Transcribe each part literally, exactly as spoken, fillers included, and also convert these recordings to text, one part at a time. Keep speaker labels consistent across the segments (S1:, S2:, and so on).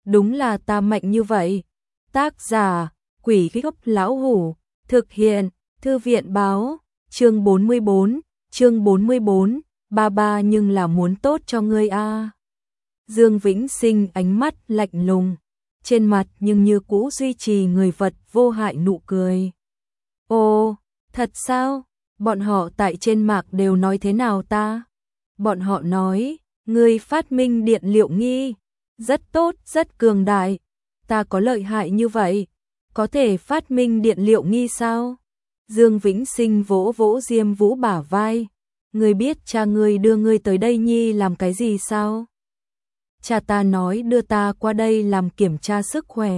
S1: đúng là ta mạnh như vậy. Tác giả, Quỷ Gốc Lão Hủ, thực hiện, Thư viện báo, chương bốn mươi bốn, chương bốn mươi bốn, ba ba nhưng là muốn tốt cho ngươi a. Dương Vĩnh Sinh ánh mắt lạnh lùng, trên mặt nhưng như cũ duy trì người vật vô hại nụ cười. Ồ, thật sao? Bọn họ tại trên mạng đều nói thế nào ta? Bọn họ nói, ngươi phát minh điện liệu nghi, rất tốt, rất cường đại. Ta có lợi hại như vậy, có thể phát minh điện liệu nghi sao? Dương Vĩnh Sinh vỗ vỗ Diêm Vũ bả vai. Ngươi biết cha ngươi đưa ngươi tới đây nhi làm cái gì sao? Cha ta nói đưa ta qua đây làm kiểm tra sức khỏe.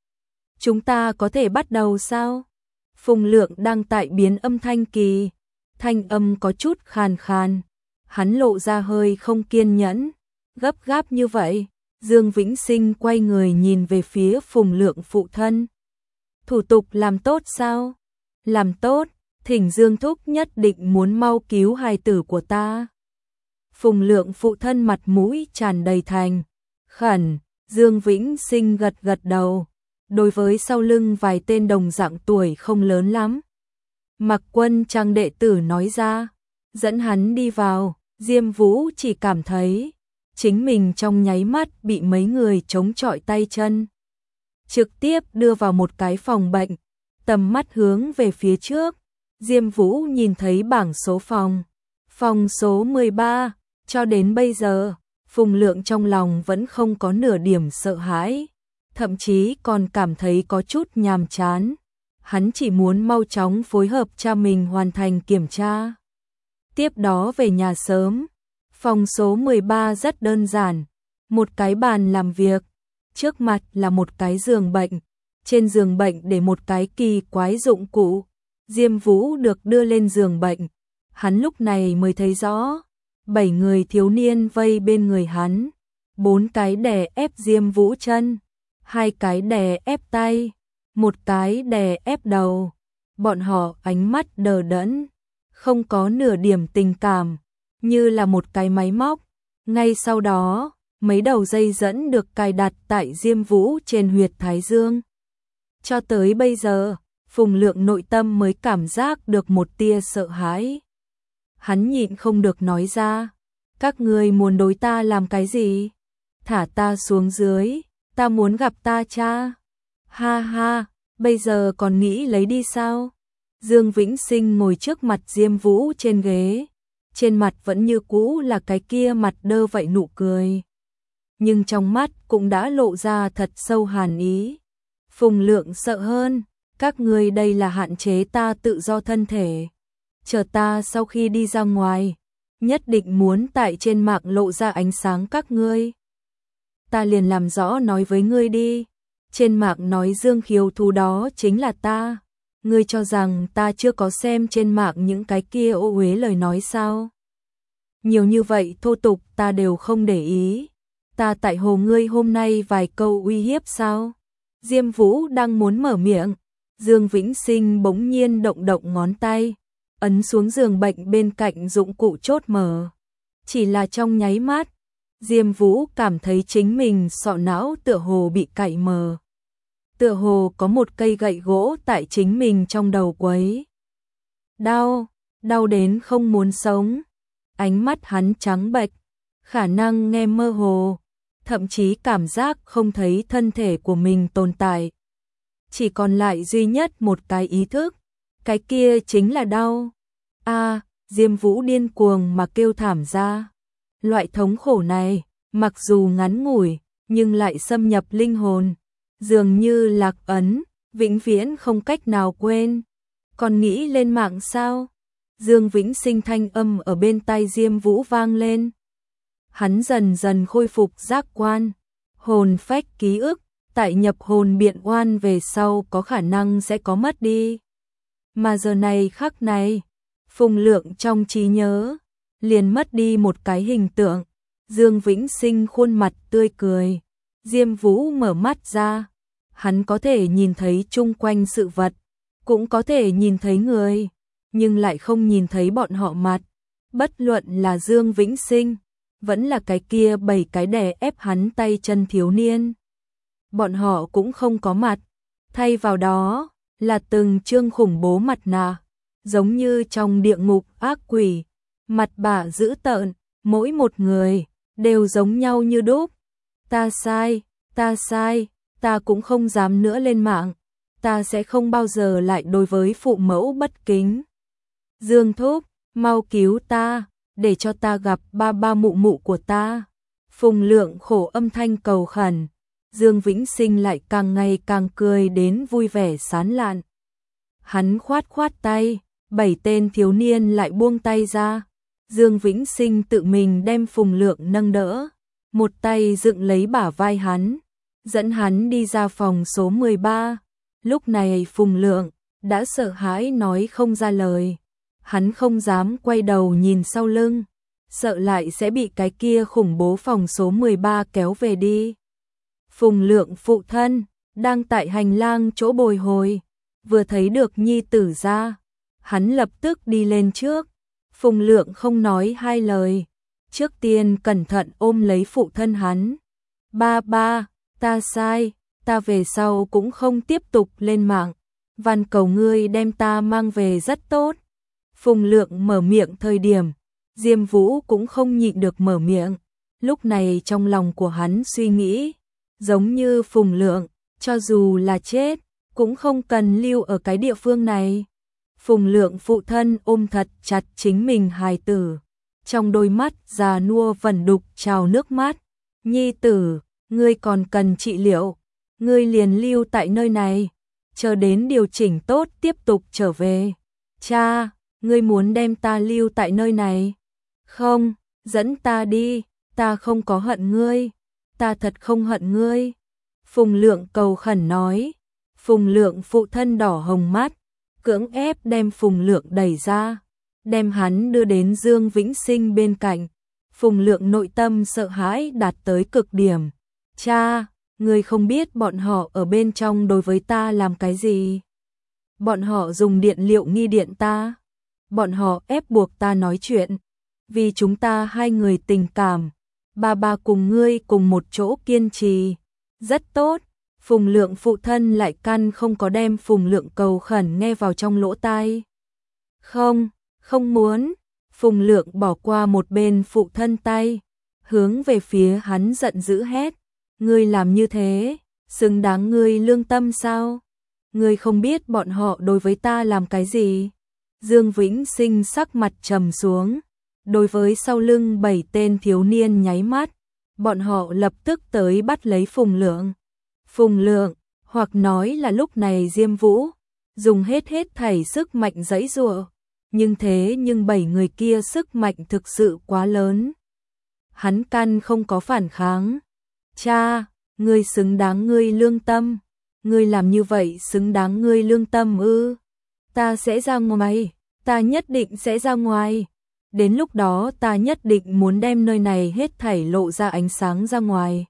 S1: Chúng ta có thể bắt đầu sao? Phùng Lượng đang tại biến âm thanh kỳ, thanh âm có chút khàn khàn, hắn lộ ra hơi không kiên nhẫn, gấp gáp như vậy. Dương Vĩnh Sinh quay người nhìn về phía Phùng Lượng phụ thân. Thủ tục làm tốt sao? Làm tốt, thỉnh Dương thúc nhất định muốn mau cứu hài tử của ta. Phùng Lượng phụ thân mặt mũi tràn đầy thành khẩn. Dương Vĩnh Sinh gật gật đầu. Đối với sau lưng vài tên đồng dạng tuổi không lớn lắm, Mặc Quân Trang đệ tử nói ra, dẫn hắn đi vào. Diêm Vũ chỉ cảm thấy chính mình trong nháy mắt bị mấy người chống chọi tay chân, trực tiếp đưa vào một cái phòng bệnh. Tầm mắt hướng về phía trước, Diêm Vũ nhìn thấy bảng số phòng, phòng số mười ba. Cho đến bây giờ, Phùng Lượng trong lòng vẫn không có nửa điểm sợ hãi, thậm chí còn cảm thấy có chút nhàm chán. Hắn chỉ muốn mau chóng phối hợp cha mình hoàn thành kiểm tra, tiếp đó về nhà sớm. Phòng số mười ba rất đơn giản, một cái bàn làm việc, trước mặt là một cái giường bệnh, trên giường bệnh để một cái kỳ quái dụng cụ. Diêm Vũ được đưa lên giường bệnh, hắn lúc này mới thấy rõ, bảy người thiếu niên vây bên người hắn, bốn cái đè ép Diêm Vũ chân, hai cái đè ép tay, một cái đè ép đầu. Bọn họ ánh mắt đờ đẫn, không có nửa điểm tình cảm, như là một cái máy móc. Ngay sau đó, mấy đầu dây dẫn được cài đặt tại Diêm Vũ trên huyệt thái dương. Cho tới bây giờ, Phùng Lượng nội tâm mới cảm giác được một tia sợ hãi. Hắn nhịn không được nói ra, các ngươi muốn đối ta làm cái gì? Thả ta xuống dưới, ta muốn gặp ta cha. Ha ha, bây giờ còn nghĩ lấy đi sao? Dương Vĩnh Sinh ngồi trước mặt Diêm Vũ trên ghế, trên mặt vẫn như cũ là cái kia mặt đơ vậy nụ cười, nhưng trong mắt cũng đã lộ ra thật sâu hàn ý. Phùng Lượng sợ hơn, các ngươi đây là hạn chế ta tự do thân thể. Chờ ta sau khi đi ra ngoài, nhất định muốn tại trên mạng lộ ra ánh sáng các ngươi. Ta liền làm rõ nói với ngươi đi, trên mạng nói Dương Khiếu Thú đó chính là ta. Ngươi cho rằng ta chưa có xem trên mạng những cái kia ô uế lời nói sao? Nhiều như vậy thô tục ta đều không để ý. Ta tại hồ ngươi hôm nay vài câu uy hiếp sao? Diêm Vũ đang muốn mở miệng, Dương Vĩnh Sinh bỗng nhiên động động ngón tay, ấn xuống giường bệnh bên cạnh dụng cụ chốt mở. Chỉ là trong nháy mắt, Diêm Vũ cảm thấy chính mình sọ não tựa hồ bị cạy mờ. Tựa hồ có một cây gậy gỗ tại chính mình trong đầu quấy. Đau, đau đến không muốn sống. Ánh mắt hắn trắng bệch, khả năng nghe mơ hồ, thậm chí cảm giác không thấy thân thể của mình tồn tại. Chỉ còn lại duy nhất một cái ý thức, cái kia chính là đau. A, à, Diêm Vũ điên cuồng mà kêu thảm ra. Loại thống khổ này, mặc dù ngắn ngủi, nhưng lại xâm nhập linh hồn, dường như lạc ấn, vĩnh viễn không cách nào quên. Còn nghĩ lên mạng sao? Dương Vĩnh Sinh thanh âm ở bên tai Diêm Vũ vang lên. Hắn dần dần khôi phục giác quan, hồn phách ký ức, tại nhập hồn biện oan về sau có khả năng sẽ có mất đi. Mà giờ này khắc này, Phùng Lượng trong trí nhớ, liền mất đi một cái hình tượng. Dương Vĩnh Sinh khuôn mặt tươi cười, Diêm Vũ mở mắt ra, hắn có thể nhìn thấy chung quanh sự vật, cũng có thể nhìn thấy người, nhưng lại không nhìn thấy bọn họ mặt. Bất luận là Dương Vĩnh Sinh, vẫn là cái kia bảy cái đè ép hắn tay chân thiếu niên. bọn họ cũng không có mặt, thay vào đó là từng trương khủng bố mặt nạ, giống như trong địa ngục ác quỷ, mặt bả dữ tợn, mỗi một người đều giống nhau như đúc. Ta sai, ta sai, ta cũng không dám nữa lên mạng, ta sẽ không bao giờ lại đối với phụ mẫu bất kính. Dương thúc, mau cứu ta, để cho ta gặp ba ba mụ mụ của ta. Phùng Lượng khổ âm thanh cầu khẩn, Dương Vĩnh Sinh lại càng ngày càng cười đến vui vẻ sán lạn. Hắn khoát khoát tay, bảy tên thiếu niên lại buông tay ra. Dương Vĩnh Sinh tự mình đem Phùng Lượng nâng đỡ, một tay dựng lấy bả vai hắn, dẫn hắn đi ra phòng số mười ba. Lúc này Phùng Lượng đã sợ hãi nói không ra lời. Hắn không dám quay đầu nhìn sau lưng, sợ lại sẽ bị cái kia khủng bố phòng số mười ba kéo về đi. Phùng Lượng phụ thân đang tại hành lang chỗ bồi hồi, vừa thấy được nhi tử ra, hắn lập tức đi lên trước. Phùng Lượng không nói hai lời, trước tiên cẩn thận ôm lấy phụ thân hắn. Ba ba, ta sai, ta về sau cũng không tiếp tục lên mạng, van cầu ngươi đem ta mang về rất tốt. Phùng Lượng mở miệng thời điểm, Diêm Vũ cũng không nhịn được mở miệng. Lúc này trong lòng của hắn suy nghĩ, giống như Phùng Lượng, cho dù là chết, cũng không cần lưu ở cái địa phương này. Phùng Lượng phụ thân ôm thật chặt chính mình hài tử, trong đôi mắt già nua vẩn đục trào nước mắt. Nhi tử, ngươi còn cần trị liệu, ngươi liền lưu tại nơi này, chờ đến điều chỉnh tốt tiếp tục trở về. Cha, ngươi muốn đem ta lưu tại nơi này? Không, dẫn ta đi, ta không có hận ngươi, ta thật không hận ngươi. Phùng Lượng cầu khẩn nói. Phùng Lượng phụ thân đỏ hồng mắt, cưỡng ép đem Phùng Lượng đẩy ra, đem hắn đưa đến Dương Vĩnh Sinh bên cạnh. Phùng Lượng nội tâm sợ hãi đạt tới cực điểm. Cha, ngươi không biết bọn họ ở bên trong đối với ta làm cái gì? Bọn họ dùng điện liệu nghi điện ta, bọn họ ép buộc ta nói chuyện, vì chúng ta hai người tình cảm, ba ba cùng ngươi cùng một chỗ kiên trì, rất tốt. Phùng Lượng phụ thân lại căn không có đem Phùng Lượng cầu khẩn nghe vào trong lỗ tai. Không, không muốn. Phùng Lượng bỏ qua một bên phụ thân tay, hướng về phía hắn giận dữ hét. Ngươi làm như thế, xứng đáng ngươi lương tâm sao? Ngươi không biết bọn họ đối với ta làm cái gì? Dương Vĩnh Sinh sắc mặt trầm xuống, đối với sau lưng bảy tên thiếu niên nháy mắt, bọn họ lập tức tới bắt lấy Phùng Lượng. Phùng Lượng, hoặc nói là lúc này Diêm Vũ, dùng hết hết thảy sức mạnh giãy giụa, nhưng thế nhưng bảy người kia sức mạnh thực sự quá lớn. Hắn căn không có phản kháng. Cha, ngươi xứng đáng ngươi lương tâm, ngươi làm như vậy xứng đáng ngươi lương tâm ư? Ta sẽ ra ngoài, ta nhất định sẽ ra ngoài. Đến lúc đó ta nhất định muốn đem nơi này hết thảy lộ ra ánh sáng ra ngoài.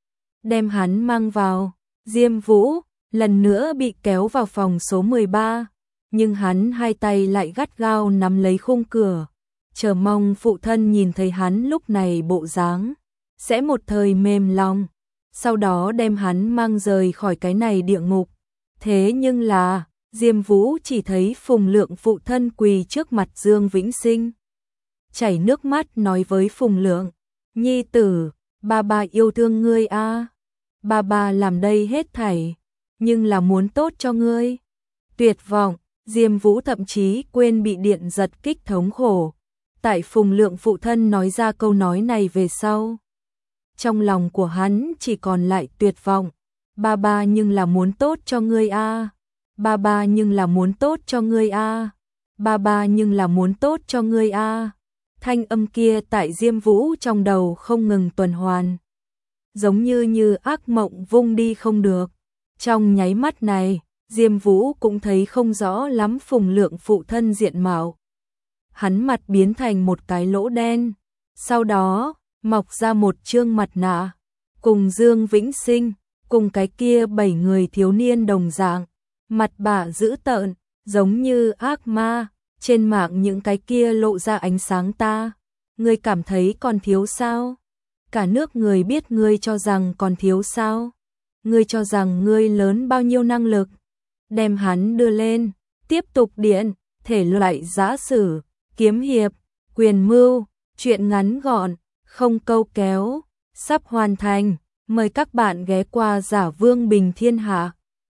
S1: Đem hắn mang vào. Diêm Vũ lần nữa bị kéo vào phòng số mười ba, nhưng hắn hai tay lại gắt gao nắm lấy khung cửa, chờ mong phụ thân nhìn thấy hắn lúc này bộ dáng, sẽ một thời mềm lòng, sau đó đem hắn mang rời khỏi cái này địa ngục. Thế nhưng là, Diêm Vũ chỉ thấy Phùng Lượng phụ thân quỳ trước mặt Dương Vĩnh Sinh, chảy nước mắt nói với Phùng Lượng, nhi tử, ba ba yêu thương ngươi a. Ba ba làm đây hết thảy, nhưng là muốn tốt cho ngươi. Tuyệt vọng, Diêm Vũ thậm chí quên bị điện giật kích thống khổ. Tại Phùng Lượng phụ thân nói ra câu nói này về sau, trong lòng của hắn chỉ còn lại tuyệt vọng. Ba ba nhưng là muốn tốt cho ngươi a. Ba ba nhưng là muốn tốt cho ngươi a. Ba ba nhưng là muốn tốt cho ngươi a. Thanh âm kia tại Diêm Vũ trong đầu không ngừng tuần hoàn, giống như như ác mộng vung đi không được. Trong nháy mắt này, Diêm Vũ cũng thấy không rõ lắm Phùng Lượng phụ thân diện mạo. Hắn mặt biến thành một cái lỗ đen, sau đó mọc ra một trương mặt nạ, cùng Dương Vĩnh Sinh, cùng cái kia bảy người thiếu niên đồng dạng, mặt bả dữ tợn, giống như ác ma. Trên mạng những cái kia lộ ra ánh sáng ta, ngươi cảm thấy còn thiếu sao? Cả nước người biết ngươi cho rằng còn thiếu sao? ngươi cho rằng ngươi lớn bao nhiêu năng lực? Đem hắn đưa lên, tiếp tục điện, thể loại giã sử, kiếm hiệp, quyền mưu, truyện ngắn gọn, không câu kéo, sắp hoàn thành, mời các bạn ghé qua Giả Vương Bình Thiên Hạ.